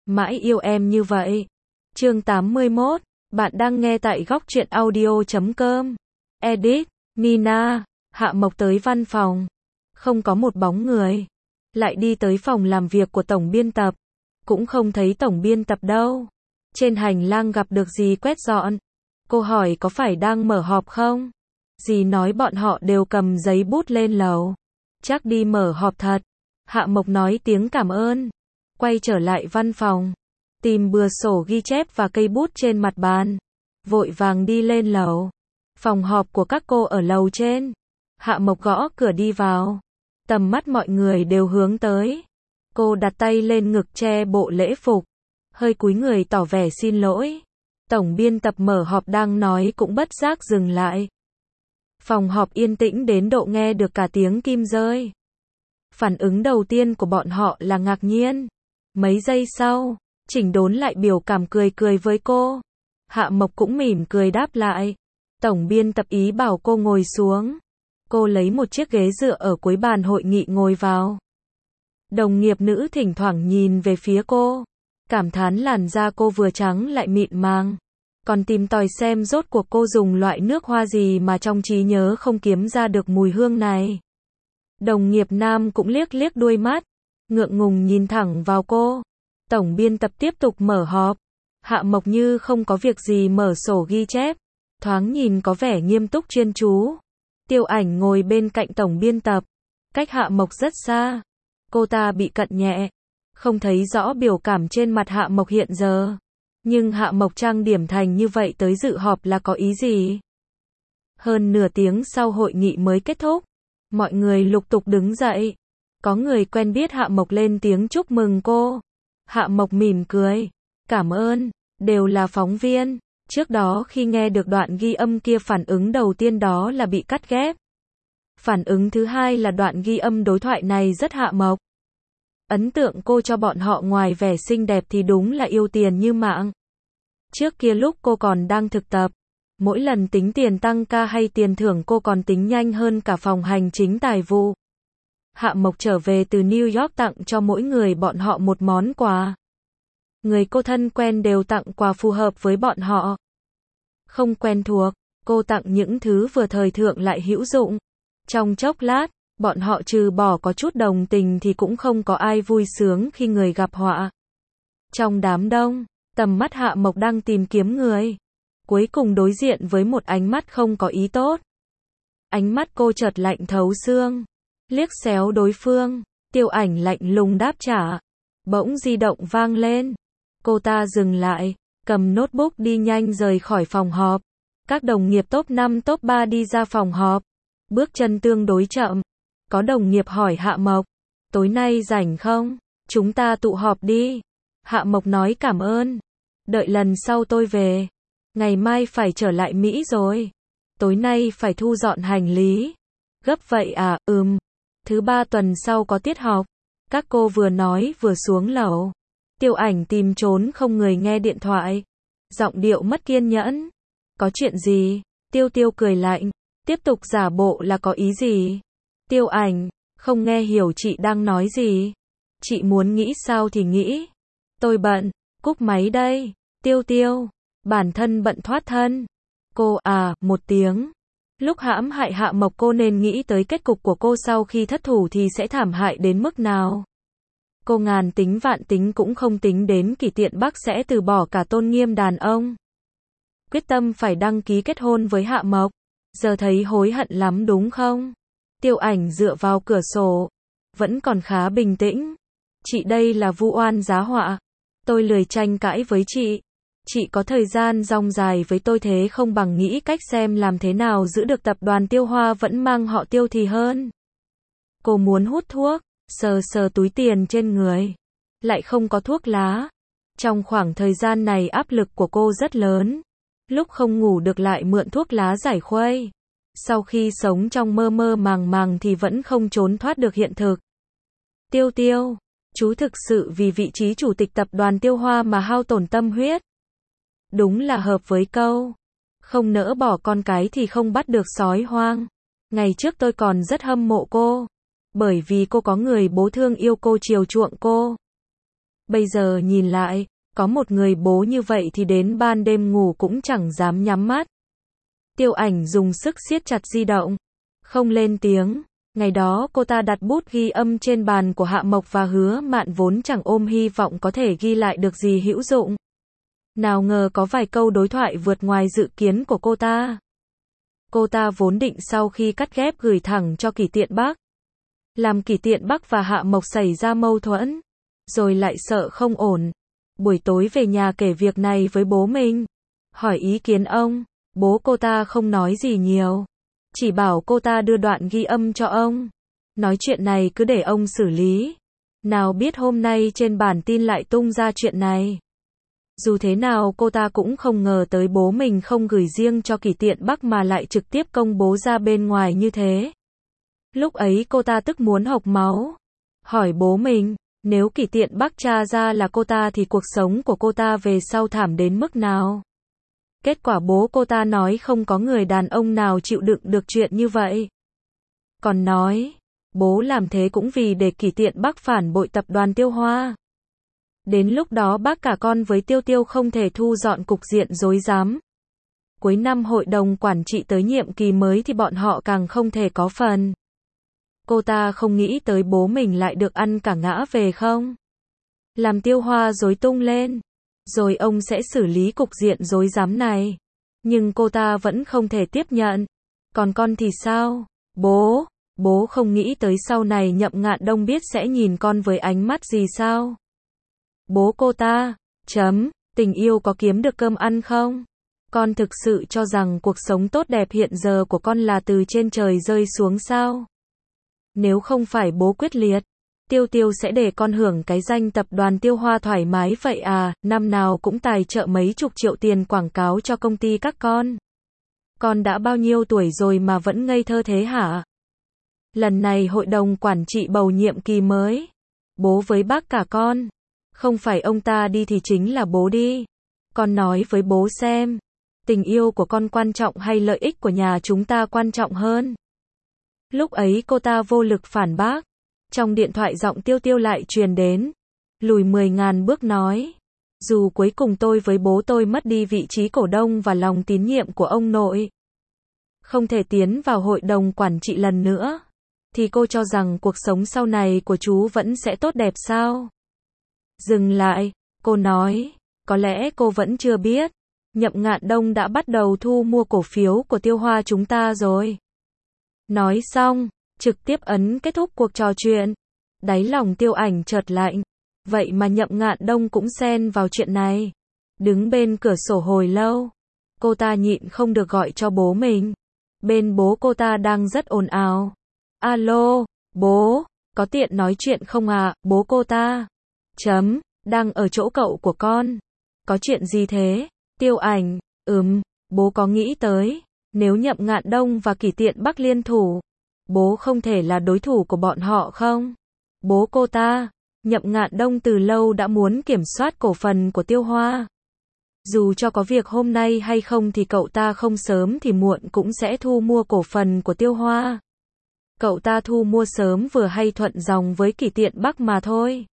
Mãi yêu em như vậy. Chương 81, bạn đang nghe tại góc truyện audio.com. Edit, Nina. Hạ Mộc tới văn phòng. Không có một bóng người. Lại đi tới phòng làm việc của tổng biên tập. Cũng không thấy tổng biên tập đâu. Trên hành lang gặp được dì quét dọn. Cô hỏi có phải đang mở họp không? Dì nói bọn họ đều cầm giấy bút lên lầu. Chắc đi mở họp thật. Hạ Mộc nói tiếng cảm ơn. Quay trở lại văn phòng. Tìm bừa sổ ghi chép và cây bút trên mặt bàn. Vội vàng đi lên lầu. Phòng họp của các cô ở lầu trên. Hạ Mộc gõ cửa đi vào. Tầm mắt mọi người đều hướng tới. Cô đặt tay lên ngực che bộ lễ phục. Hơi cúi người tỏ vẻ xin lỗi. Tổng biên tập mở họp đang nói cũng bất giác dừng lại. Phòng họp yên tĩnh đến độ nghe được cả tiếng kim rơi. Phản ứng đầu tiên của bọn họ là ngạc nhiên. Mấy giây sau, Chỉnh Đốn lại biểu cảm cười cười với cô. Hạ Mộc cũng mỉm cười đáp lại. Tổng biên tập ý bảo cô ngồi xuống. Cô lấy một chiếc ghế dựa ở cuối bàn hội nghị ngồi vào. Đồng nghiệp nữ thỉnh thoảng nhìn về phía cô. Cảm thán làn da cô vừa trắng lại mịn màng. Còn tìm tòi xem rốt cuộc cô dùng loại nước hoa gì mà trong trí nhớ không kiếm ra được mùi hương này. Đồng nghiệp nam cũng liếc liếc đuôi mắt. Ngượng ngùng nhìn thẳng vào cô. Tổng biên tập tiếp tục mở họp. Hạ Mộc như không có việc gì mở sổ ghi chép. Thoáng nhìn có vẻ nghiêm túc chuyên chú. Tiêu Ảnh ngồi bên cạnh tổng biên tập. Cách Hạ Mộc rất xa. Cô ta bị cận nhẹ. Không thấy rõ biểu cảm trên mặt Hạ Mộc hiện giờ. Nhưng Hạ Mộc trang điểm thành như vậy tới dự họp là có ý gì? Hơn nửa tiếng sau hội nghị mới kết thúc. Mọi người lục tục đứng dậy. Có người quen biết Hạ Mộc lên tiếng chúc mừng cô. Hạ Mộc mỉm cười. Cảm ơn, đều là phóng viên. Trước đó khi nghe được đoạn ghi âm kia phản ứng đầu tiên đó là bị cắt ghép. Phản ứng thứ hai là đoạn ghi âm đối thoại này rất Hạ Mộc. Ấn tượng cô cho bọn họ ngoài vẻ xinh đẹp thì đúng là yêu tiền như mạng. Trước kia lúc cô còn đang thực tập, mỗi lần tính tiền tăng ca hay tiền thưởng cô còn tính nhanh hơn cả phòng hành chính tài vụ. Hạ Mộc trở về từ New York tặng cho mỗi người bọn họ một món quà. Người cô thân quen đều tặng quà phù hợp với bọn họ. Không quen thuộc, cô tặng những thứ vừa thời thượng lại hữu dụng. Trong chốc lát, bọn họ trừ bỏ có chút đồng tình thì cũng không có ai vui sướng khi người gặp họa. Trong đám đông, tầm mắt Hạ Mộc đang tìm kiếm người. Cuối cùng đối diện với một ánh mắt không có ý tốt. Ánh mắt cô chợt lạnh thấu xương. Liếc xéo đối phương, Tiêu Ảnh lạnh lùng đáp trả. Bỗng di động vang lên. Cô ta dừng lại, cầm notebook đi nhanh rời khỏi phòng họp. Các đồng nghiệp top 5 top 3 đi ra phòng họp. Bước chân tương đối chậm. Có đồng nghiệp hỏi Hạ Mộc. Tối nay rảnh không? Chúng ta tụ họp đi. Hạ Mộc nói cảm ơn. Đợi lần sau tôi về. Ngày mai phải trở lại Mỹ rồi. Tối nay phải thu dọn hành lý. Gấp vậy à? Thứ 3 tuần sau có tiết học. Các cô vừa nói vừa xuống lầu. Tiêu Ảnh tìm trốn không người nghe điện thoại. Giọng điệu mất kiên nhẫn. Có chuyện gì? Tiêu cười lạnh. Tiếp tục giả bộ là có ý gì? Tiêu Ảnh, không nghe hiểu chị đang nói gì. Chị muốn nghĩ sao thì nghĩ. Tôi bận, cúp máy đây. Tiêu, bản thân bận thoát thân. Cô à, một tiếng. Lúc hãm hại Hạ Mộc cô nên nghĩ tới kết cục của cô sau khi thất thủ thì sẽ thảm hại đến mức nào. Cô ngàn tính vạn tính cũng không tính đến Kỷ Tiện Bắc sẽ từ bỏ cả tôn nghiêm đàn ông. Quyết tâm phải đăng ký kết hôn với Hạ Mộc. Giờ thấy hối hận lắm đúng không? Tiêu Ảnh dựa vào cửa sổ. Vẫn còn khá bình tĩnh. Chị đây là vu oan giá họa. Tôi lười tranh cãi với chị. Chị có thời gian dòng dài với tôi thế không bằng nghĩ cách xem làm thế nào giữ được tập đoàn Tiêu Hoa vẫn mang họ Tiêu thì hơn. Cô muốn hút thuốc, sờ túi tiền trên người. Lại không có thuốc lá. Trong khoảng thời gian này áp lực của cô rất lớn. Lúc không ngủ được lại mượn thuốc lá giải khuây. Sau khi sống trong mơ mơ màng màng thì vẫn không trốn thoát được hiện thực. Tiêu, chú thực sự vì vị trí chủ tịch tập đoàn Tiêu Hoa mà hao tổn tâm huyết. Đúng là hợp với câu. Không nỡ bỏ con cái thì không bắt được sói hoang. Ngày trước tôi còn rất hâm mộ cô. Bởi vì cô có người bố thương yêu cô chiều chuộng cô. Bây giờ nhìn lại, có một người bố như vậy thì đến ban đêm ngủ cũng chẳng dám nhắm mắt. Tiêu Ảnh dùng sức siết chặt di động, không lên tiếng. Ngày đó cô ta đặt bút ghi âm trên bàn của Hạ Mộc và Hứa Mạn vốn chẳng ôm hy vọng có thể ghi lại được gì hữu dụng. Nào ngờ có vài câu đối thoại vượt ngoài dự kiến của cô ta. Cô ta vốn định sau khi cắt ghép gửi thẳng cho Kỷ Tiện Bắc. Làm Kỷ Tiện Bắc và Hạ Mộc xảy ra mâu thuẫn. Rồi lại sợ không ổn. Buổi tối về nhà kể việc này với bố mình. Hỏi ý kiến ông. Bố cô ta không nói gì nhiều. Chỉ bảo cô ta đưa đoạn ghi âm cho ông. Nói chuyện này cứ để ông xử lý. Nào biết hôm nay trên bản tin lại tung ra chuyện này. Dù thế nào cô ta cũng không ngờ tới bố mình không gửi riêng cho Kỷ Tiện Bắc mà lại trực tiếp công bố ra bên ngoài như thế. Lúc ấy cô ta tức muốn hộc máu. Hỏi bố mình, nếu Kỷ Tiện Bắc tra ra là cô ta thì cuộc sống của cô ta về sau thảm đến mức nào? Kết quả bố cô ta nói không có người đàn ông nào chịu đựng được chuyện như vậy. Còn nói, bố làm thế cũng vì để Kỷ Tiện Bắc phản bội tập đoàn Tiêu Hoa. Đến lúc đó bác cả con với Tiêu Tiêu không thể thu dọn cục diện rối rắm. Cuối năm hội đồng quản trị tới nhiệm kỳ mới thì bọn họ càng không thể có phần. Cô ta không nghĩ tới bố mình lại được ăn cả ngã về không? Làm Tiêu Hoa rối tung lên. Rồi ông sẽ xử lý cục diện rối rắm này. Nhưng cô ta vẫn không thể tiếp nhận. Còn con thì sao? Bố không nghĩ tới sau này Nhậm Ngạn Đông biết sẽ nhìn con với ánh mắt gì sao? Bố cô ta, tình yêu có kiếm được cơm ăn không? Con thực sự cho rằng cuộc sống tốt đẹp hiện giờ của con là từ trên trời rơi xuống sao? Nếu không phải bố quyết liệt, Tiêu Tiêu sẽ để con hưởng cái danh tập đoàn Tiêu Hoa thoải mái vậy à, năm nào cũng tài trợ mấy chục triệu tiền quảng cáo cho công ty các con. Con đã bao nhiêu tuổi rồi mà vẫn ngây thơ thế hả? Lần này hội đồng quản trị bầu nhiệm kỳ mới. Bố với bác cả con. Không phải ông ta đi thì chính là bố đi. Con nói với bố xem. Tình yêu của con quan trọng hay lợi ích của nhà chúng ta quan trọng hơn? Lúc ấy cô ta vô lực phản bác. Trong điện thoại giọng Tiêu Tiêu lại truyền đến. Lùi 10.000 bước nói. Dù cuối cùng tôi với bố tôi mất đi vị trí cổ đông và lòng tín nhiệm của ông nội. Không thể tiến vào hội đồng quản trị lần nữa. Thì cô cho rằng cuộc sống sau này của chú vẫn sẽ tốt đẹp sao? Dừng lại, cô nói. Có lẽ cô vẫn chưa biết. Nhậm Ngạn Đông đã bắt đầu thu mua cổ phiếu của Tiêu Hoa chúng ta rồi. Nói xong, trực tiếp ấn kết thúc cuộc trò chuyện. Đáy lòng Tiêu Ảnh chợt lạnh. Vậy mà Nhậm Ngạn Đông cũng xen vào chuyện này. Đứng bên cửa sổ hồi lâu. Cô ta nhịn không được gọi cho bố mình. Bên bố cô ta đang rất ồn ào. Alo, bố, có tiện nói chuyện không à, bố cô ta. Đang ở chỗ cậu của con. Có chuyện gì thế? Tiêu Ảnh, bố có nghĩ tới. Nếu Nhậm Ngạn Đông và Kỷ Tiện Bắc liên thủ, bố không thể là đối thủ của bọn họ không? Bố cô ta, Nhậm Ngạn Đông từ lâu đã muốn kiểm soát cổ phần của Tiêu Hoa. Dù cho có việc hôm nay hay không thì cậu ta không sớm thì muộn cũng sẽ thu mua cổ phần của Tiêu Hoa. Cậu ta thu mua sớm vừa hay thuận dòng với Kỷ Tiện Bắc mà thôi.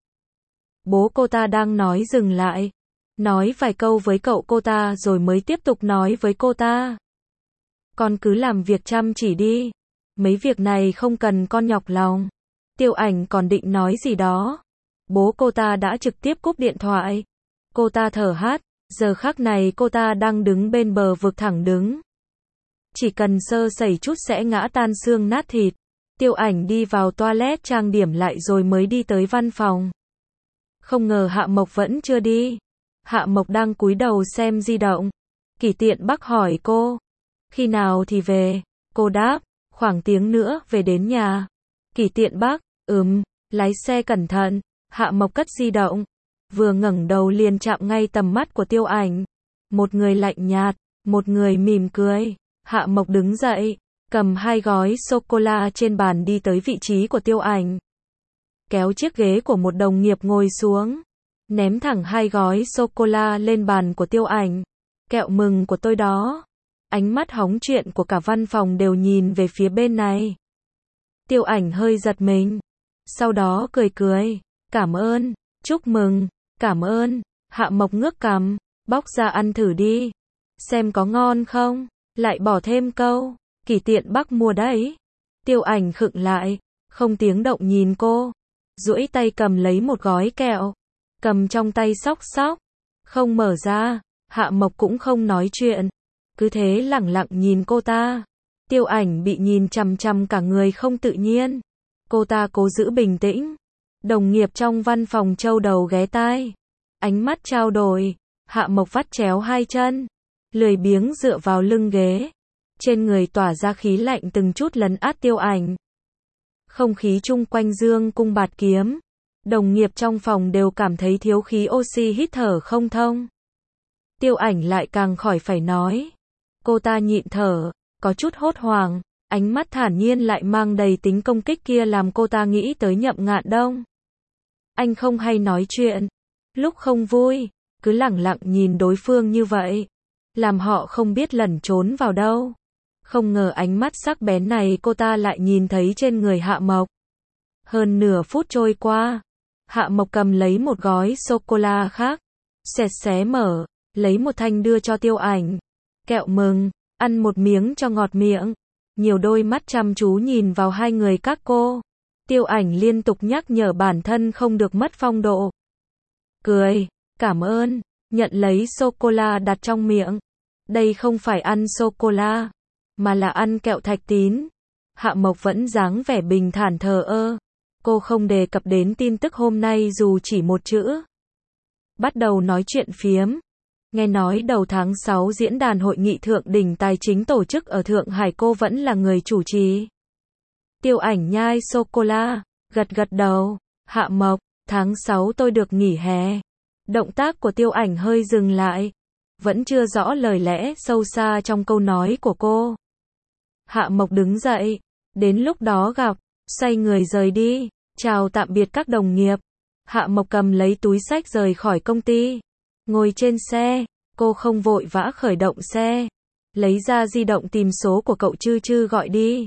Bố cô ta đang nói dừng lại. Nói vài câu với cậu cô ta rồi mới tiếp tục nói với cô ta. Con cứ làm việc chăm chỉ đi. Mấy việc này không cần con nhọc lòng. Tiêu Ảnh còn định nói gì đó. Bố cô ta đã trực tiếp cúp điện thoại. Cô ta thở hắt. Giờ khắc này cô ta đang đứng bên bờ vực thẳng đứng. Chỉ cần sơ sẩy chút sẽ ngã tan xương nát thịt. Tiêu Ảnh đi vào toilet trang điểm lại rồi mới đi tới văn phòng. Không ngờ Hạ Mộc vẫn chưa đi. Hạ Mộc đang cúi đầu xem di động. Kỷ Tiện Bắc hỏi cô. Khi nào thì về? Cô đáp. Khoảng tiếng nữa về đến nhà. Kỷ Tiện Bắc. Lái xe cẩn thận. Hạ Mộc cất di động. Vừa ngẩng đầu liền chạm ngay tầm mắt của Tiêu Ảnh. Một người lạnh nhạt, một người mỉm cười. Hạ Mộc đứng dậy, cầm 2 gói sô-cô-la trên bàn đi tới vị trí của Tiêu Ảnh. Kéo chiếc ghế của một đồng nghiệp ngồi xuống. Ném thẳng 2 gói sô-cô-la lên bàn của Tiêu Ảnh. Kẹo mừng của tôi đó. Ánh mắt hóng chuyện của cả văn phòng đều nhìn về phía bên này. Tiêu Ảnh hơi giật mình. Sau đó cười cười. Cảm ơn, chúc mừng. cảm ơn. Hạ Mộc ngước cằm, bóc ra ăn thử đi. Xem có ngon không? Lại bỏ thêm câu, Kỳ Tiện Bắc mua đấy. Tiêu Ảnh khựng lại, không tiếng động nhìn cô. Duỗi tay cầm lấy một gói kẹo. Cầm trong tay xóc xóc. Không mở ra. Hạ Mộc cũng không nói chuyện. Cứ thế lẳng lặng nhìn cô ta. Tiêu Ảnh bị nhìn chằm chằm cả người không tự nhiên. Cô ta cố giữ bình tĩnh. Đồng nghiệp trong văn phòng châu đầu ghé tai. Ánh mắt trao đổi. Hạ Mộc vắt chéo hai chân. Lười biếng dựa vào lưng ghế. Trên người tỏa ra khí lạnh từng chút lấn át Tiêu Ảnh. Không khí chung quanh dương cung bạt kiếm. Đồng nghiệp trong phòng đều cảm thấy thiếu khí oxy hít thở không thông. Tiêu Ảnh lại càng khỏi phải nói. Cô ta nhịn thở, có chút hốt hoảng, ánh mắt thản nhiên lại mang đầy tính công kích kia làm cô ta nghĩ tới Nhậm Ngạn Đông. Anh không hay nói chuyện, lúc không vui, cứ lẳng lặng nhìn đối phương như vậy, làm họ không biết lẩn trốn vào đâu. Không ngờ ánh mắt sắc bén này cô ta lại nhìn thấy trên người Hạ Mộc. Hơn nửa phút trôi qua, Hạ Mộc cầm lấy một gói sô-cô-la khác, xé mở, lấy một thanh đưa cho Tiêu Ảnh. Kẹo mừng, ăn một miếng cho ngọt miệng. Nhiều đôi mắt chăm chú nhìn vào hai người các cô. Tiêu Ảnh liên tục nhắc nhở bản thân không được mất phong độ. Cười, cảm ơn, nhận lấy sô-cô-la đặt trong miệng. Đây không phải ăn sô-cô-la, mà là ăn kẹo thạch tín. Hạ Mộc vẫn dáng vẻ bình thản thờ ơ. Cô không đề cập đến tin tức hôm nay dù chỉ một chữ. Bắt đầu nói chuyện phiếm. Nghe nói đầu tháng 6 diễn đàn hội nghị thượng đỉnh tài chính tổ chức ở Thượng Hải cô vẫn là người chủ trì. Tiêu Ảnh nhai sô-cô-la, gật gật đầu. Hạ Mộc, tháng 6 tôi được nghỉ hè. Động tác của Tiêu Ảnh hơi dừng lại. Vẫn chưa rõ lời lẽ sâu xa trong câu nói của cô. Hạ Mộc đứng dậy. Đến lúc đó gặp, xoay người rời đi. Chào tạm biệt các đồng nghiệp. Hạ Mộc cầm lấy túi xách rời khỏi công ty. Ngồi trên xe, cô không vội vã khởi động xe. Lấy ra di động tìm số của cậu Chư Chư gọi đi.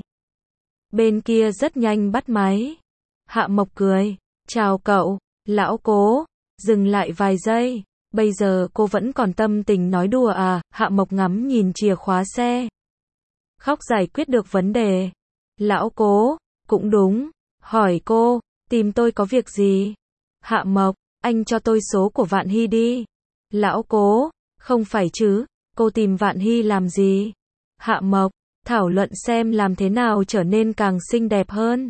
Bên kia rất nhanh bắt máy. Hạ Mộc cười. Chào cậu, lão Cố. Dừng lại vài giây. Bây giờ cô vẫn còn tâm tình nói đùa à? Hạ Mộc ngắm nhìn chìa khóa xe. Khóc giải quyết được vấn đề. Lão Cố, cũng đúng. Hỏi cô, tìm tôi có việc gì? Hạ Mộc, anh cho tôi số của Vạn Hy đi. Lão Cố, không phải chứ, cô tìm Vạn Hy làm gì? Hạ Mộc, thảo luận xem làm thế nào trở nên càng xinh đẹp hơn.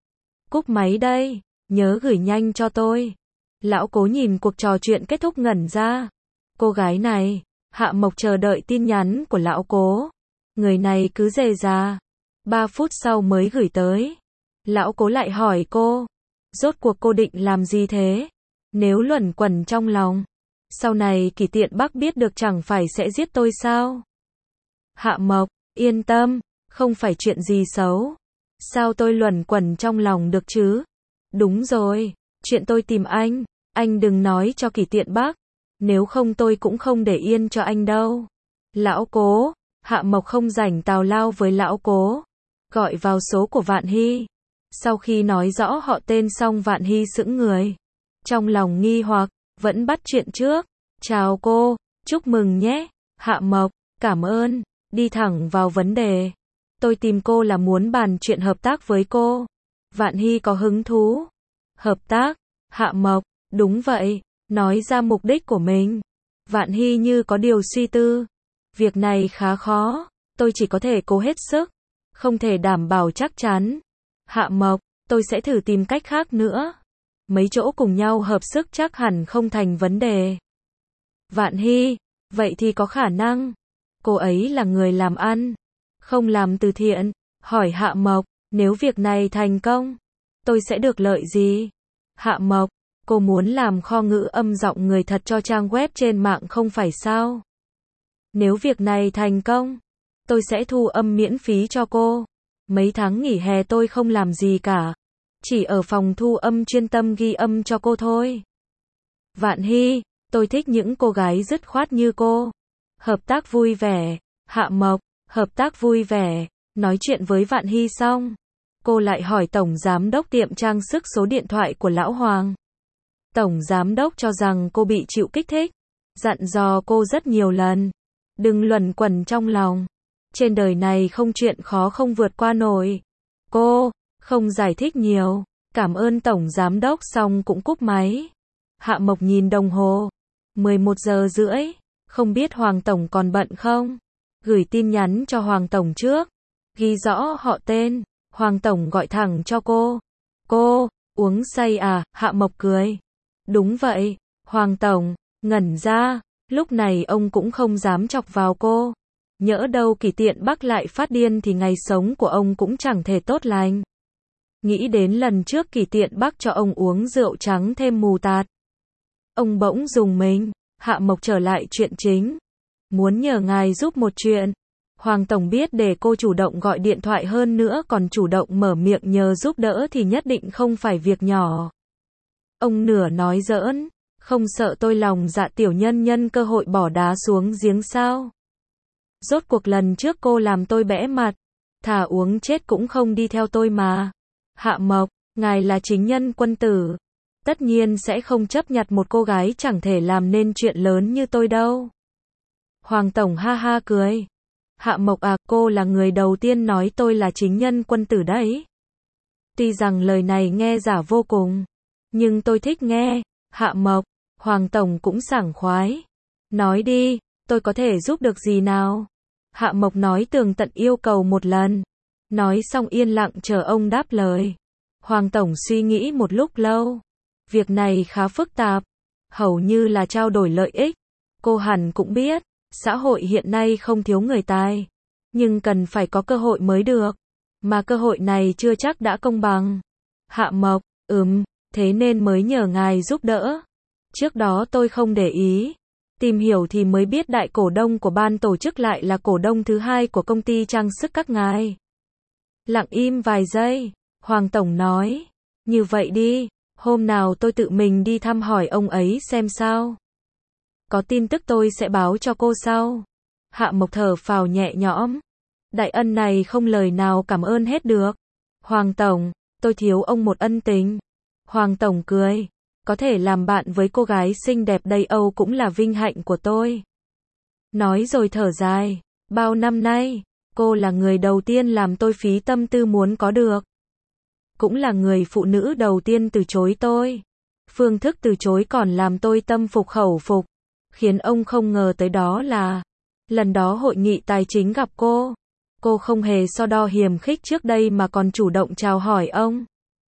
Cúp máy đây, nhớ gửi nhanh cho tôi. Lão Cố nhìn cuộc trò chuyện kết thúc ngẩn ra. Cô gái này, Hạ Mộc chờ đợi tin nhắn của Lão Cố. Người này cứ dè dà. 3 phút sau mới gửi tới. Lão Cố lại hỏi cô. Rốt cuộc cô định làm gì thế? Nếu luẩn quẩn trong lòng. Sau này Kỳ Tiện Bắc biết được chẳng phải sẽ giết tôi sao? Hạ Mộc, yên tâm, không phải chuyện gì xấu. Sao tôi luẩn quẩn trong lòng được chứ? Đúng rồi, chuyện tôi tìm anh đừng nói cho Kỳ Tiện Bắc. Nếu không tôi cũng không để yên cho anh đâu. Lão Cố, Hạ Mộc không rảnh tào lao với Lão Cố. Gọi vào số của Vạn Hy. Sau khi nói rõ họ tên xong Vạn Hy sững người. Trong lòng nghi hoặc, vẫn bắt chuyện trước. Chào cô, chúc mừng nhé. Hạ Mộc, cảm ơn. Đi thẳng vào vấn đề. Tôi tìm cô là muốn bàn chuyện hợp tác với cô. Vạn Hy có hứng thú. Hợp tác? Hạ Mộc, đúng vậy. Nói ra mục đích của mình. Vạn Hy như có điều suy tư. Việc này khá khó. Tôi chỉ có thể cố hết sức. Không thể đảm bảo chắc chắn. Hạ Mộc, tôi sẽ thử tìm cách khác nữa. Mấy chỗ cùng nhau hợp sức chắc hẳn không thành vấn đề. Vạn Hy, vậy thì có khả năng. Cô ấy là người làm ăn, không làm từ thiện. Hỏi Hạ Mộc, nếu việc này thành công, tôi sẽ được lợi gì? Hạ Mộc, cô muốn làm kho ngữ âm giọng người thật cho trang web trên mạng không phải sao? Nếu việc này thành công, tôi sẽ thu âm miễn phí cho cô. Mấy tháng nghỉ hè tôi không làm gì cả. Chỉ ở phòng thu âm chuyên tâm ghi âm cho cô thôi. Vạn Hy, tôi thích những cô gái dứt khoát như cô. Hợp tác vui vẻ. Hạ Mộc, hợp tác vui vẻ. Nói chuyện với Vạn Hy xong, cô lại hỏi tổng giám đốc tiệm trang sức số điện thoại của Lão Hoàng. Tổng giám đốc cho rằng cô bị chịu kích thích, dặn dò cô rất nhiều lần. Đừng luẩn quẩn trong lòng. Trên đời này không chuyện khó không vượt qua nổi. Cô không giải thích nhiều. Cảm ơn tổng giám đốc xong cũng cúp máy. Hạ Mộc nhìn đồng hồ. 11 giờ rưỡi. Không biết Hoàng tổng còn bận không? Gửi tin nhắn cho Hoàng tổng trước. Ghi rõ họ tên. Hoàng tổng gọi thẳng cho cô. Cô, uống say à? Hạ Mộc cười. Đúng vậy, Hoàng tổng, ngẩn ra. Lúc này ông cũng không dám chọc vào cô. Nhỡ đâu Kỳ Tiện Bắc lại phát điên thì ngày sống của ông cũng chẳng thể tốt lành. Nghĩ đến lần trước Kỳ Tiện Bắc cho ông uống rượu trắng thêm mù tạt. Ông bỗng rùng mình. Hạ Mộc trở lại chuyện chính. Muốn nhờ ngài giúp một chuyện. Hoàng tổng biết để cô chủ động gọi điện thoại hơn nữa còn chủ động mở miệng nhờ giúp đỡ thì nhất định không phải việc nhỏ. Ông nửa nói giỡn. Không sợ tôi lòng dạ tiểu nhân nhân cơ hội bỏ đá xuống giếng sao? Rốt cuộc lần trước cô làm tôi bẽ mặt. Thà uống chết cũng không đi theo tôi mà. Hạ Mộc, ngài là chính nhân quân tử. Tất nhiên sẽ không chấp nhặt một cô gái chẳng thể làm nên chuyện lớn như tôi đâu. Hoàng tổng ha ha cười. Hạ Mộc à, cô là người đầu tiên nói tôi là chính nhân quân tử đấy. Tuy rằng lời này nghe giả vô cùng, nhưng tôi thích nghe. Hạ Mộc, Hoàng tổng cũng sảng khoái. Nói đi, tôi có thể giúp được gì nào? Hạ Mộc nói tường tận yêu cầu một lần. Nói xong yên lặng chờ ông đáp lời. Hoàng tổng suy nghĩ một lúc lâu. Việc này khá phức tạp. Hầu như là trao đổi lợi ích. Cô hẳn cũng biết, xã hội hiện nay không thiếu người tài. Nhưng cần phải có cơ hội mới được. Mà cơ hội này chưa chắc đã công bằng. Hạ Mộc, thế nên mới nhờ ngài giúp đỡ. Trước đó tôi không để ý. Tìm hiểu thì mới biết đại cổ đông của ban tổ chức lại là cổ đông thứ hai của công ty trang sức các ngài. Lặng im vài giây, Hoàng tổng nói. Như vậy đi, hôm nào tôi tự mình đi thăm hỏi ông ấy xem sao. Có tin tức tôi sẽ báo cho cô sau. Hạ Mộc thở phào nhẹ nhõm. Đại ân này không lời nào cảm ơn hết được. Hoàng tổng, tôi thiếu ông một ân tình. Hoàng tổng cười. Có thể làm bạn với cô gái xinh đẹp Tây Âu cũng là vinh hạnh của tôi. Nói rồi thở dài. Bao năm nay, cô là người đầu tiên làm tôi phí tâm tư muốn có được. Cũng là người phụ nữ đầu tiên từ chối tôi. Phương thức từ chối còn làm tôi tâm phục khẩu phục. Khiến ông không ngờ tới đó là lần đó hội nghị tài chính gặp cô. Cô không hề so đo hiềm khích trước đây mà còn chủ động chào hỏi ông.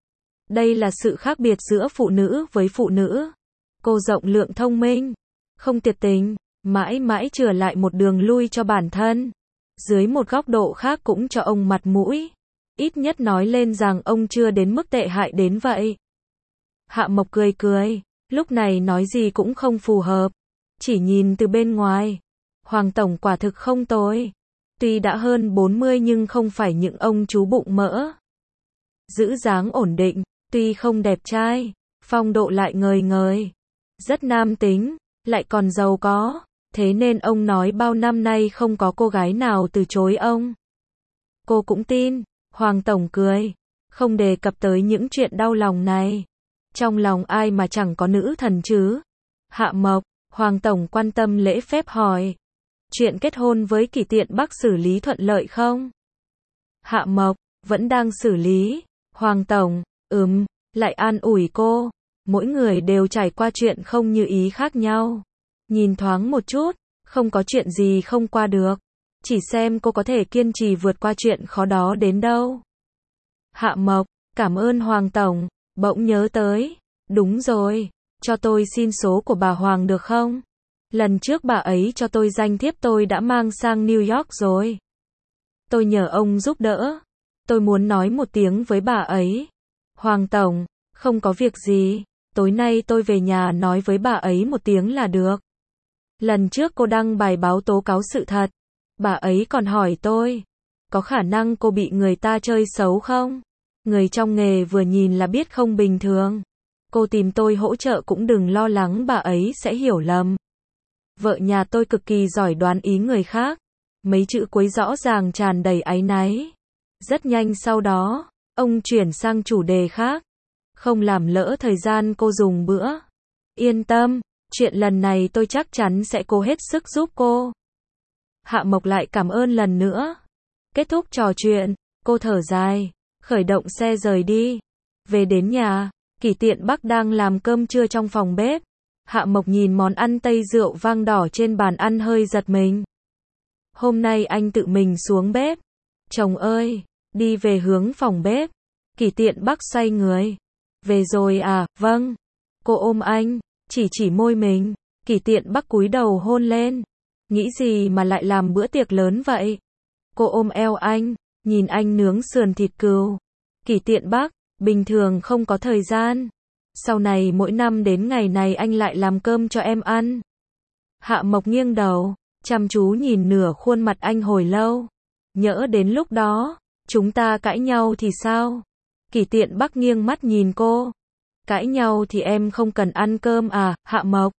Đây là sự khác biệt giữa phụ nữ với phụ nữ. Cô rộng lượng thông minh, không tuyệt tình, mãi mãi chừa lại một đường lui cho bản thân. Dưới một góc độ khác cũng cho ông mặt mũi. Ít nhất nói lên rằng ông chưa đến mức tệ hại đến vậy. Hạ Mộc cười cười, lúc này nói gì cũng không phù hợp. Chỉ nhìn từ bên ngoài, Hoàng tổng quả thực không tồi. Tuy đã hơn 40 nhưng không phải những ông chú bụng mỡ. Giữ dáng ổn định, tuy không đẹp trai, phong độ lại ngời ngời. Rất nam tính, lại còn giàu có. Thế nên ông nói bao năm nay không có cô gái nào từ chối ông. Cô cũng tin. Hoàng tổng cười. Không đề cập tới những chuyện đau lòng này. Trong lòng ai mà chẳng có nữ thần chứ. Hạ Mộc, Hoàng tổng quan tâm lễ phép hỏi. Chuyện kết hôn với Kỳ Tiện Bắc xử lý thuận lợi không? Hạ Mộc, vẫn đang xử lý. Hoàng tổng, lại an ủi cô. Mỗi người đều trải qua chuyện không như ý khác nhau. Nhìn thoáng một chút, không có chuyện gì không qua được. Chỉ xem cô có thể kiên trì vượt qua chuyện khó đó đến đâu. Hạ Mộc, cảm ơn Hoàng tổng, bỗng nhớ tới. Đúng rồi, cho tôi xin số của bà Hoàng được không? Lần trước bà ấy cho tôi danh thiếp tôi đã mang sang New York rồi. Tôi nhờ ông giúp đỡ. Tôi muốn nói một tiếng với bà ấy. Hoàng tổng, không có việc gì. Tối nay tôi về nhà nói với bà ấy một tiếng là được. Lần trước cô đăng bài báo tố cáo sự thật. Bà ấy còn hỏi tôi. Có khả năng cô bị người ta chơi xấu không? Người trong nghề vừa nhìn là biết không bình thường. Cô tìm tôi hỗ trợ cũng đừng lo lắng bà ấy sẽ hiểu lầm. Vợ nhà tôi cực kỳ giỏi đoán ý người khác. Mấy chữ cuối rõ ràng tràn đầy áy náy. Rất nhanh sau đó, ông chuyển sang chủ đề khác. Không làm lỡ thời gian cô dùng bữa. Yên tâm, chuyện lần này tôi chắc chắn sẽ cố hết sức giúp cô. Hạ Mộc lại cảm ơn lần nữa. Kết thúc trò chuyện, cô thở dài, khởi động xe rời đi. Về đến nhà, Kỷ Tiện Bắc đang làm cơm trưa trong phòng bếp. Hạ Mộc nhìn món ăn tây rượu vang đỏ trên bàn ăn hơi giật mình. Hôm nay anh tự mình xuống bếp. Chồng ơi, đi về hướng phòng bếp. Kỷ Tiện Bắc xoay người. Về rồi à, vâng. Cô ôm anh, chỉ môi mình. Kỷ Tiện Bắc cúi đầu hôn lên. Nghĩ gì mà lại làm bữa tiệc lớn vậy? Cô ôm eo anh, nhìn anh nướng sườn thịt cừu. Kỷ Tiện Bắc, bình thường không có thời gian. Sau này mỗi năm đến ngày này anh lại làm cơm cho em ăn. Hạ Mộc nghiêng đầu, chăm chú nhìn nửa khuôn mặt anh hồi lâu. Nhỡ đến lúc đó, chúng ta cãi nhau thì sao? Kỷ Tiện Bắc nghiêng mắt nhìn cô. Cãi nhau thì em không cần ăn cơm à, Hạ Mộc?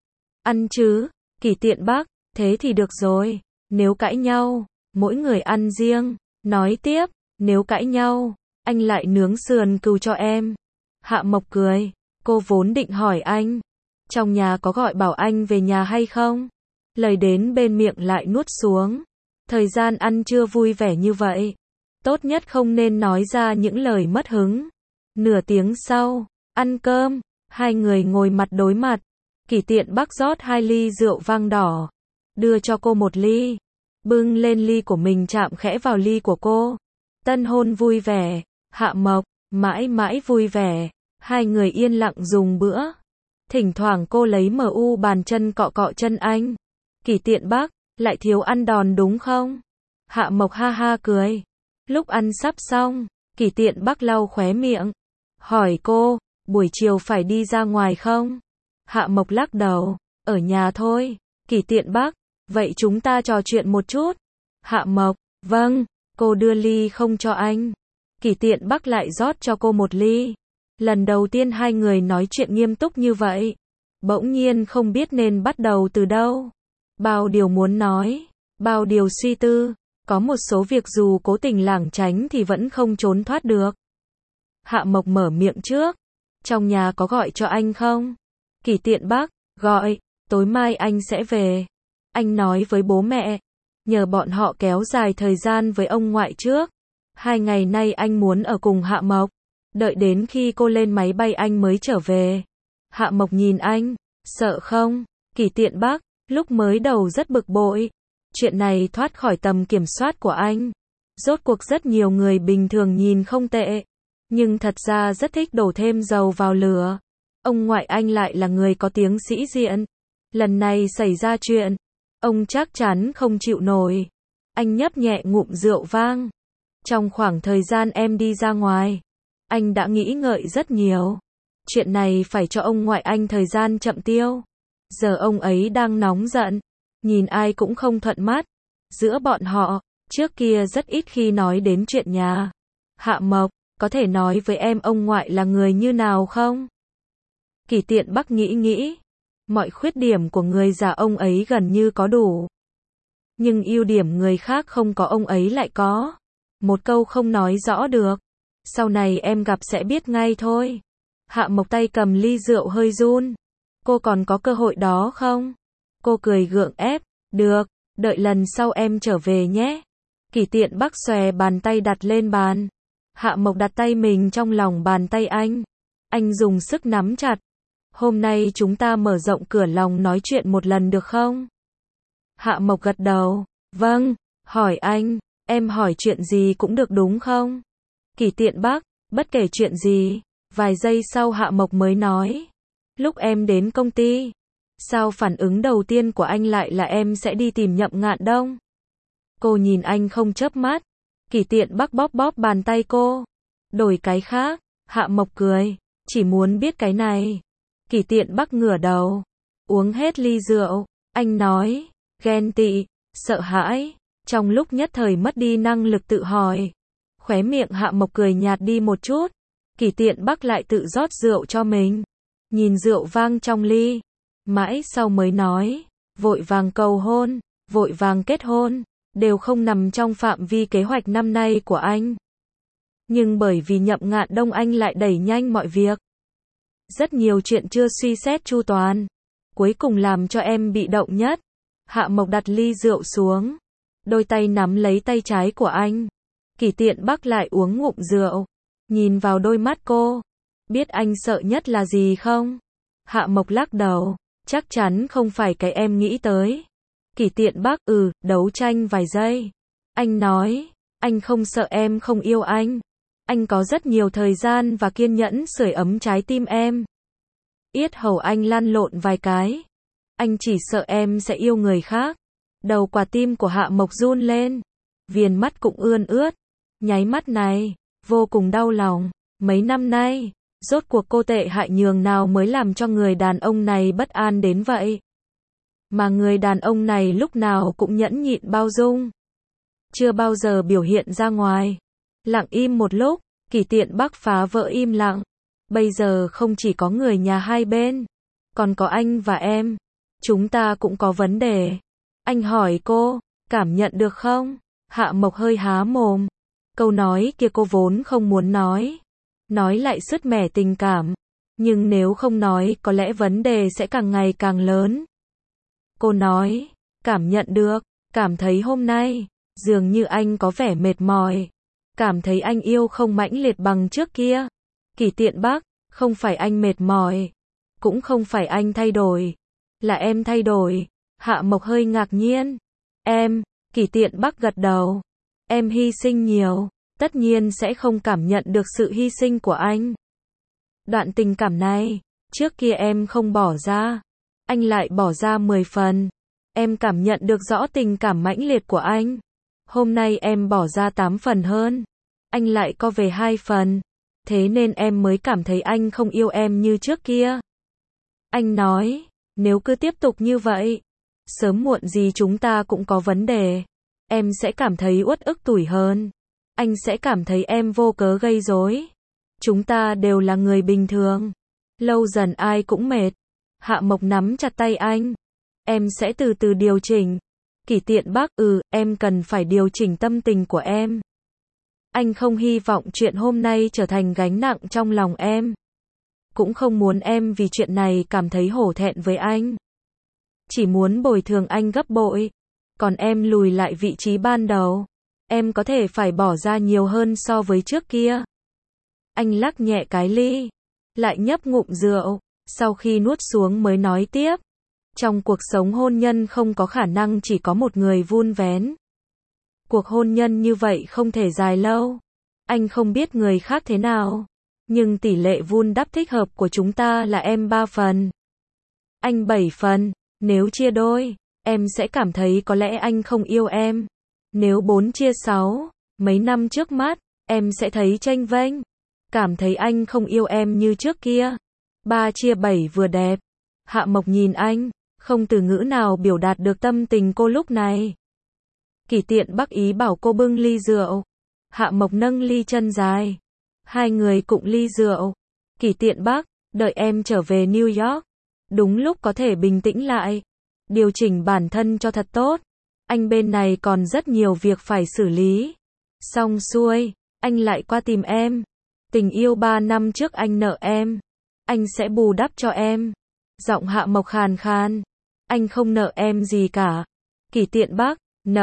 Ăn chứ, Kỷ Tiện Bắc, thế thì được rồi. Nếu cãi nhau, mỗi người ăn riêng. Nói tiếp, nếu cãi nhau, anh lại nướng sườn cừu cho em. Hạ Mộc cười, cô vốn định hỏi anh, trong nhà có gọi bảo anh về nhà hay không? Lời đến bên miệng lại nuốt xuống. Thời gian ăn trưa vui vẻ như vậy, tốt nhất không nên nói ra những lời mất hứng. Nửa tiếng sau, ăn cơm, hai người ngồi mặt đối mặt. Kỷ Tiện Bắc rót 2 ly rượu vang đỏ, đưa cho cô 1 ly, bưng lên ly của mình chạm khẽ vào ly của cô. Tân hôn vui vẻ, Hạ Mộc, mãi mãi vui vẻ. Hai người yên lặng dùng bữa. Thỉnh thoảng cô lấy mu bàn chân cọ cọ chân anh. Kỷ Tiện Bắc, lại thiếu ăn đòn đúng không? Hạ Mộc ha ha cười. Lúc ăn sắp xong, Kỷ Tiện Bắc lau khóe miệng. Hỏi cô, buổi chiều phải đi ra ngoài không? Hạ Mộc lắc đầu, ở nhà thôi. Kỷ Tiện Bắc, vậy chúng ta trò chuyện một chút. Hạ Mộc, vâng. Cô đưa ly không cho anh. Kỷ Tiện Bắc lại rót cho cô 1 ly. Lần đầu tiên hai người nói chuyện nghiêm túc như vậy. Bỗng nhiên không biết nên bắt đầu từ đâu. Bao điều muốn nói, bao điều suy tư. Có một số việc dù cố tình lảng tránh thì vẫn không trốn thoát được. Hạ Mộc mở miệng trước. Trong nhà có gọi cho anh không? Kỷ Tiện Bắc, gọi, tối mai anh sẽ về. Anh nói với bố mẹ, nhờ bọn họ kéo dài thời gian với ông ngoại trước. 2 ngày nay anh muốn ở cùng Hạ Mộc. Đợi đến khi cô lên máy bay anh mới trở về. Hạ Mộc nhìn anh, sợ không? Kỷ Tiện Bắc, lúc mới đầu rất bực bội. Chuyện này thoát khỏi tầm kiểm soát của anh. Rốt cuộc rất nhiều người bình thường nhìn không tệ, nhưng thật ra rất thích đổ thêm dầu vào lửa. Ông ngoại anh lại là người có tiếng sĩ diện. Lần này xảy ra chuyện, ông chắc chắn không chịu nổi. Anh nhấp nhẹ ngụm rượu vang. Trong khoảng thời gian em đi ra ngoài, anh đã nghĩ ngợi rất nhiều. Chuyện này phải cho ông ngoại anh thời gian chậm tiêu. Giờ ông ấy đang nóng giận, nhìn ai cũng không thuận mắt. Giữa bọn họ, trước kia rất ít khi nói đến chuyện nhà. Hạ Mộc, có thể nói với em ông ngoại là người như nào không? Kỷ Tiện Bắc nghĩ. Mọi khuyết điểm của người già ông ấy gần như có đủ. Nhưng ưu điểm người khác không có ông ấy lại có. Một câu không nói rõ được. Sau này em gặp sẽ biết ngay thôi. Hạ Mộc tay cầm ly rượu hơi run. Cô còn có cơ hội đó không? Cô cười gượng ép. Được, đợi lần sau em trở về nhé. Kỷ Tiện Bắc xòe bàn tay đặt lên bàn. Hạ Mộc đặt tay mình trong lòng bàn tay anh. Anh dùng sức nắm chặt. Hôm nay chúng ta mở rộng cửa lòng nói chuyện một lần được không? Hạ Mộc gật đầu. Vâng, hỏi anh, em hỏi chuyện gì cũng được đúng không? Kỷ Tiện Bắc, bất kể chuyện gì. Vài giây sau Hạ Mộc mới nói. Lúc em đến công ty, sao phản ứng đầu tiên của anh lại là em sẽ đi tìm Nhậm Ngạn Đông? Cô nhìn anh không chớp mắt. Kỷ Tiện Bắc bóp bóp bàn tay cô. Đổi cái khác. Hạ Mộc cười. Chỉ muốn biết cái này. Kỷ Tiện Bắc ngửa đầu. Uống hết ly rượu. Anh nói. Ghen tị. Sợ hãi. Trong lúc nhất thời mất đi năng lực tự hỏi. Khóe miệng Hạ Mộc cười nhạt đi một chút. Kỷ Tiện Bắc lại tự rót rượu cho mình. Nhìn rượu vang trong ly. Mãi sau mới nói. Vội vàng cầu hôn. Vội vàng kết hôn. Đều không nằm trong phạm vi kế hoạch năm nay của anh. Nhưng bởi vì Nhậm Ngạn Đông anh lại đẩy nhanh mọi việc. Rất nhiều chuyện chưa suy xét chu toàn. Cuối cùng làm cho em bị động nhất. Hạ Mộc đặt ly rượu xuống. Đôi tay nắm lấy tay trái của anh. Kỷ Tiện Bắc lại uống ngụm rượu. Nhìn vào đôi mắt cô. Biết anh sợ nhất là gì không? Hạ Mộc lắc đầu. Chắc chắn không phải cái em nghĩ tới. Kỷ Tiện Bắc, đấu tranh vài giây. Anh nói, anh không sợ em không yêu anh. Anh có rất nhiều thời gian và kiên nhẫn sưởi ấm trái tim em. Yết hầu anh lăn lộn vài cái. Anh chỉ sợ em sẽ yêu người khác. Đầu quả tim của Hạ Mộc run lên. Viền mắt cũng ươn ướt. Nháy mắt này, vô cùng đau lòng. Mấy năm nay, rốt cuộc cô tệ hại nhường nào mới làm cho người đàn ông này bất an đến vậy? Mà người đàn ông này lúc nào cũng nhẫn nhịn bao dung. Chưa bao giờ biểu hiện ra ngoài. Lặng im một lúc, Kỷ Tiện Bắc phá vỡ im lặng. Bây giờ không chỉ có người nhà hai bên, còn có anh và em. Chúng ta cũng có vấn đề. Anh hỏi cô, cảm nhận được không? Hạ Mộc hơi há mồm. Câu nói kia cô vốn không muốn nói. Nói lại sứt mẻ tình cảm. Nhưng nếu không nói có lẽ vấn đề sẽ càng ngày càng lớn. Cô nói, cảm nhận được, cảm thấy hôm nay, dường như anh có vẻ mệt mỏi. Cảm thấy anh yêu không mãnh liệt bằng trước kia. Kỷ Tiện Bắc, không phải anh mệt mỏi. Cũng không phải anh thay đổi. Là em thay đổi. Hạ Mộc hơi ngạc nhiên. Em, Kỷ Tiện Bắc gật đầu. Em hy sinh nhiều. Tất nhiên sẽ không cảm nhận được sự hy sinh của anh. Đoạn tình cảm này, trước kia em không bỏ ra. Anh lại bỏ ra 10 phần. Em cảm nhận được rõ tình cảm mãnh liệt của anh. Hôm nay em bỏ ra 8 phần hơn. Anh lại co về 2 phần. Thế nên em mới cảm thấy anh không yêu em như trước kia. Anh nói, nếu cứ tiếp tục như vậy, sớm muộn gì chúng ta cũng có vấn đề. Em sẽ cảm thấy uất ức tủi hơn. Anh sẽ cảm thấy em vô cớ gây rối. Chúng ta đều là người bình thường. Lâu dần ai cũng mệt. Hạ Mộc nắm chặt tay anh. Em sẽ từ từ điều chỉnh. Kỷ Tiện Bắc, em cần phải điều chỉnh tâm tình của em. Anh không hy vọng chuyện hôm nay trở thành gánh nặng trong lòng em. Cũng không muốn em vì chuyện này cảm thấy hổ thẹn với anh. Chỉ muốn bồi thường anh gấp bội. Còn em lùi lại vị trí ban đầu. Em có thể phải bỏ ra nhiều hơn so với trước kia. Anh lắc nhẹ cái ly. Lại nhấp ngụm rượu. Sau khi nuốt xuống mới nói tiếp. Trong cuộc sống hôn nhân không có khả năng chỉ có một người vun vén. Cuộc hôn nhân như vậy không thể dài lâu. Anh không biết người khác thế nào. Nhưng tỷ lệ vun đắp thích hợp của chúng ta là em 3 phần. Anh 7 phần. Nếu chia đôi, em sẽ cảm thấy có lẽ anh không yêu em. Nếu 4 chia 6, mấy năm trước mắt, em sẽ thấy chênh vênh. Cảm thấy anh không yêu em như trước kia. 3 chia 7 vừa đẹp. Hạ Mộc nhìn anh, không từ ngữ nào biểu đạt được tâm tình cô lúc này. Kỷ Tiện Bắc ý bảo cô bưng ly rượu. Hạ Mộc nâng ly chân dài. Hai người cụng ly rượu. Kỷ Tiện Bắc, đợi em trở về New York. Đúng lúc có thể bình tĩnh lại. Điều chỉnh bản thân cho thật tốt. Anh bên này còn rất nhiều việc phải xử lý. Xong xuôi, anh lại qua tìm em. Tình yêu 3 năm trước anh nợ em. Anh sẽ bù đắp cho em. Giọng Hạ Mộc khàn khàn. Anh không nợ em gì cả. Kỷ Tiện Bắc,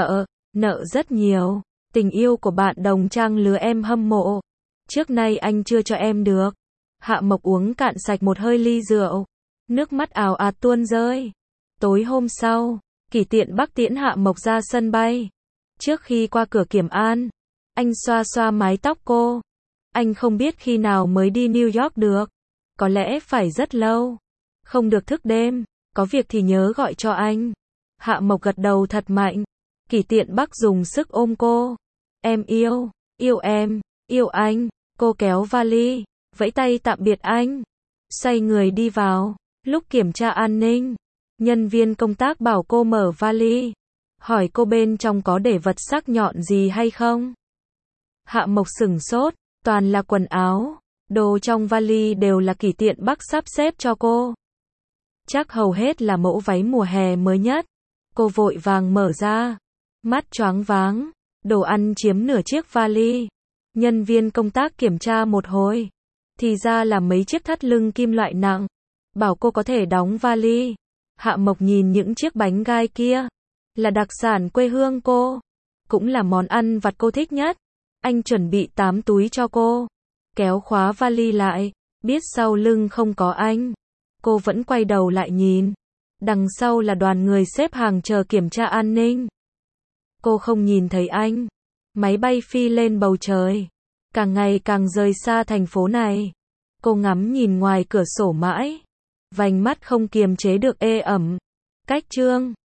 nợ rất nhiều. Tình yêu của bạn đồng trang lứa em hâm mộ. Trước nay anh chưa cho em được. Hạ Mộc uống cạn sạch một hơi ly rượu. Nước mắt ào ạt tuôn rơi. Tối hôm sau, Kỷ Tiện Bắc tiễn Hạ Mộc ra sân bay. Trước khi qua cửa kiểm an, anh xoa xoa mái tóc cô. Anh không biết khi nào mới đi New York được. Có lẽ phải rất lâu. Không được thức đêm. Có việc thì nhớ gọi cho anh. Hạ Mộc gật đầu thật mạnh. Kỷ Tiện Bắc dùng sức ôm cô. Em yêu em, yêu anh. Cô kéo vali, vẫy tay tạm biệt anh. Xoay người đi vào. Lúc kiểm tra an ninh, nhân viên công tác bảo cô mở vali. Hỏi cô bên trong có để vật sắc nhọn gì hay không. Hạ Mộc sửng sốt, toàn là quần áo. Đồ trong vali đều là Kỷ Tiện Bắc sắp xếp cho cô. Chắc hầu hết là mẫu váy mùa hè mới nhất. Cô vội vàng mở ra. Mắt choáng váng. Đồ ăn chiếm nửa chiếc vali. Nhân viên công tác kiểm tra một hồi. Thì ra là mấy chiếc thắt lưng kim loại nặng. Bảo cô có thể đóng vali. Hạ Mộc nhìn những chiếc bánh gai kia. Là đặc sản quê hương cô. Cũng là món ăn vặt cô thích nhất. Anh chuẩn bị 8 túi cho cô. Kéo khóa vali lại. Biết sau lưng không có anh. Cô vẫn quay đầu lại nhìn. Đằng sau là đoàn người xếp hàng chờ kiểm tra an ninh. Cô không nhìn thấy anh. Máy bay phi lên bầu trời. Càng ngày càng rời xa thành phố này. Cô ngắm nhìn ngoài cửa sổ mãi. Vành mắt không kiềm chế được ê ẩm. Cách Trương